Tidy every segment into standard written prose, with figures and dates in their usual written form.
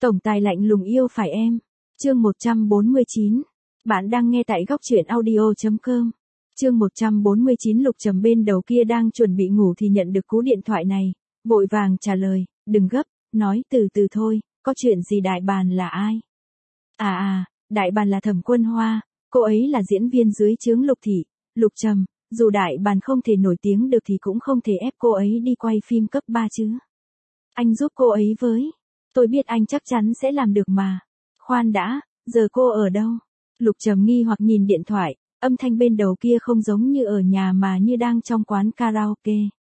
Tổng tài lạnh lùng yêu phải em. Chương 149. Bạn đang nghe tại góc truyện audio.com. Chương 149. Lục Trầm bên đầu kia đang chuẩn bị ngủ thì nhận được cú điện thoại này, vội vàng trả lời, đừng gấp, nói từ từ thôi, có chuyện gì? Đại Bàng là ai? Đại Bàng là Thẩm Quân Hoa, cô ấy là diễn viên dưới trướng Lục Thị. Lục Trầm, dù Đại Bàng không thể nổi tiếng được thì cũng không thể ép cô ấy đi quay phim cấp 3 chứ. Anh giúp cô ấy với. Tôi biết anh chắc chắn sẽ làm được mà. Khoan đã, giờ cô ở đâu? Lục Trầm nghi hoặc nhìn điện thoại, âm thanh bên đầu kia không giống như ở nhà mà như đang trong quán karaoke.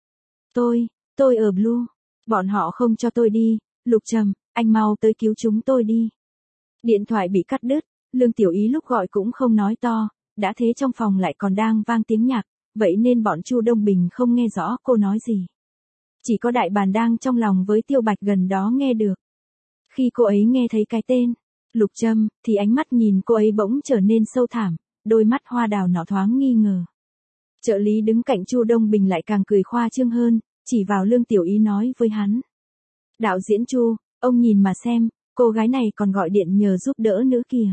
Tôi ở Blue. Bọn họ không cho tôi đi. Lục Trầm, anh mau tới cứu chúng tôi đi. Điện thoại bị cắt đứt, Lương Tiểu Ý lúc gọi cũng không nói to, đã thế trong phòng lại còn đang vang tiếng nhạc, vậy nên bọn Chu Đông Bình không nghe rõ cô nói gì. Chỉ có Đại Bàng đang trong lòng với Tiêu Bạch gần đó nghe được. Khi cô ấy nghe thấy cái tên Lục Trầm, thì ánh mắt nhìn cô ấy bỗng trở nên sâu thẳm, đôi mắt hoa đào nọ thoáng nghi ngờ. Trợ lý đứng cạnh Chu Đông Bình lại càng cười khoa trương hơn, chỉ vào Lương Tiểu Ý nói với hắn. Đạo diễn Chu, ông nhìn mà xem, cô gái này còn gọi điện nhờ giúp đỡ nữa kìa.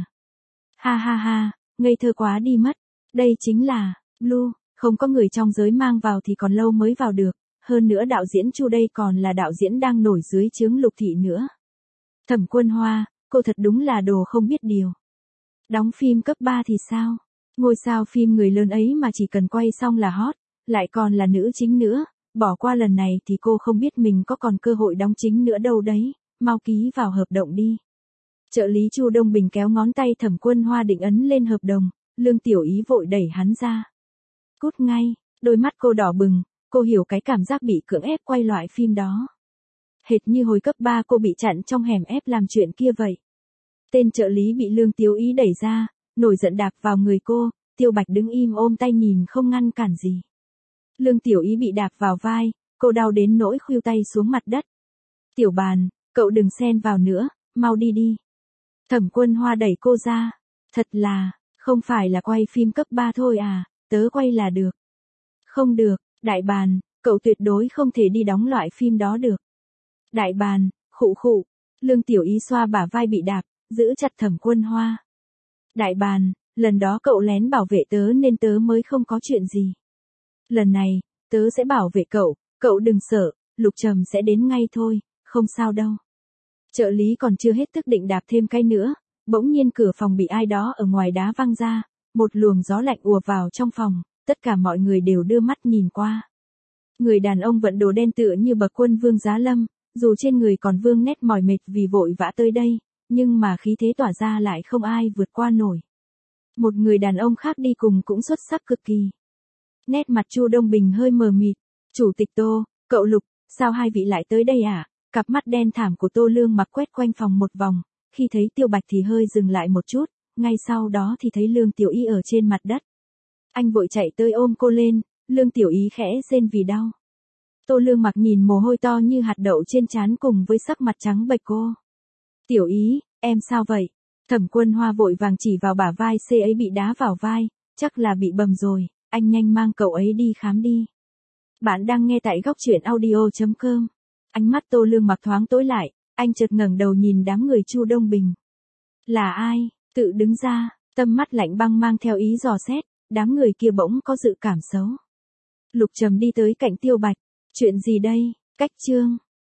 Ha ha ha, ngây thơ quá đi mất. Đây chính là Blue, không có người trong giới mang vào thì còn lâu mới vào được. Hơn nữa đạo diễn Chu đây còn là đạo diễn đang nổi dưới trướng Lục Thị nữa. Thẩm Quân Hoa, cô thật đúng là đồ không biết điều. Đóng phim cấp 3 thì sao? Ngôi sao phim người lớn ấy mà chỉ cần quay xong là hot, lại còn là nữ chính nữa. Bỏ qua lần này thì cô không biết mình có còn cơ hội đóng chính nữa đâu đấy, mau ký vào hợp đồng đi. Trợ lý Chu Đông Bình kéo ngón tay Thẩm Quân Hoa định ấn lên hợp đồng, Lương Tiểu Ý vội đẩy hắn ra. Cút ngay, đôi mắt cô đỏ bừng, cô hiểu cái cảm giác bị cưỡng ép quay loại phim đó. Hệt như hồi cấp 3 cô bị chặn trong hẻm ép làm chuyện kia vậy. Tên trợ lý bị Lương Tiểu Ý đẩy ra, nổi giận đạp vào người cô, Tiêu Bạch đứng im ôm tay nhìn không ngăn cản gì. Lương Tiểu Ý bị đạp vào vai, cô đau đến nỗi khuỵu tay xuống mặt đất. Tiểu Bàn, cậu đừng xen vào nữa, mau đi đi. Thẩm Quân Hoa đẩy cô ra. Thật là, không phải là quay phim cấp 3 thôi à, tớ quay là được. Không được, Đại Bàng, cậu tuyệt đối không thể đi đóng loại phim đó được. Đại Bàng, khụ khụ. Lương Tiểu Ý xoa bả vai bị đạp, giữ chặt Thẩm Quân Hoa. Đại Bàng, lần đó cậu lén bảo vệ tớ nên tớ mới không có chuyện gì. Lần này, tớ sẽ bảo vệ cậu đừng sợ, Lục Trầm sẽ đến ngay thôi, không sao đâu. Trợ lý còn chưa hết tức định đạp thêm cái nữa, bỗng nhiên cửa phòng bị ai đó ở ngoài đá văng ra, một luồng gió lạnh ùa vào trong phòng, tất cả mọi người đều đưa mắt nhìn qua. Người đàn ông vận đồ đen tựa như bậc quân vương giá lâm, dù trên người còn vương nét mỏi mệt vì vội vã tới đây, nhưng mà khí thế tỏa ra lại không ai vượt qua nổi. Một người đàn ông khác đi cùng cũng xuất sắc cực kỳ. Nét mặt Chu Đông Bình hơi mờ mịt. Chủ tịch Tô, cậu Lục, sao hai vị lại tới đây à? Cặp mắt đen thảm của Tô Lương mặc quét quanh phòng một vòng, khi thấy Tiêu Bạch thì hơi dừng lại một chút, ngay sau đó thì thấy Lương Tiểu Ý ở trên mặt đất. Anh vội chạy tới ôm cô lên, Lương Tiểu Ý khẽ rên vì đau. Tô Lương mặc nhìn mồ hôi to như hạt đậu trên trán cùng với sắc mặt trắng bệch cô. Tiểu Ý, em sao vậy? Thẩm Quân Hoa vội vàng chỉ vào bả vai C ấy bị đá vào vai, chắc là bị bầm rồi, anh nhanh mang cậu ấy đi khám đi. Bạn đang nghe tại góc truyện audio.com. Ánh mắt Tô Lương mặc thoáng tối lại, anh chợt ngẩng đầu nhìn đám người Chu Đông Bình. Là ai? Tự đứng ra, tâm mắt lạnh băng mang theo ý dò xét, đám người kia bỗng có dự cảm xấu. Lục Trầm đi tới cạnh Tiêu Bạch. Chuyện gì đây? Cách chương.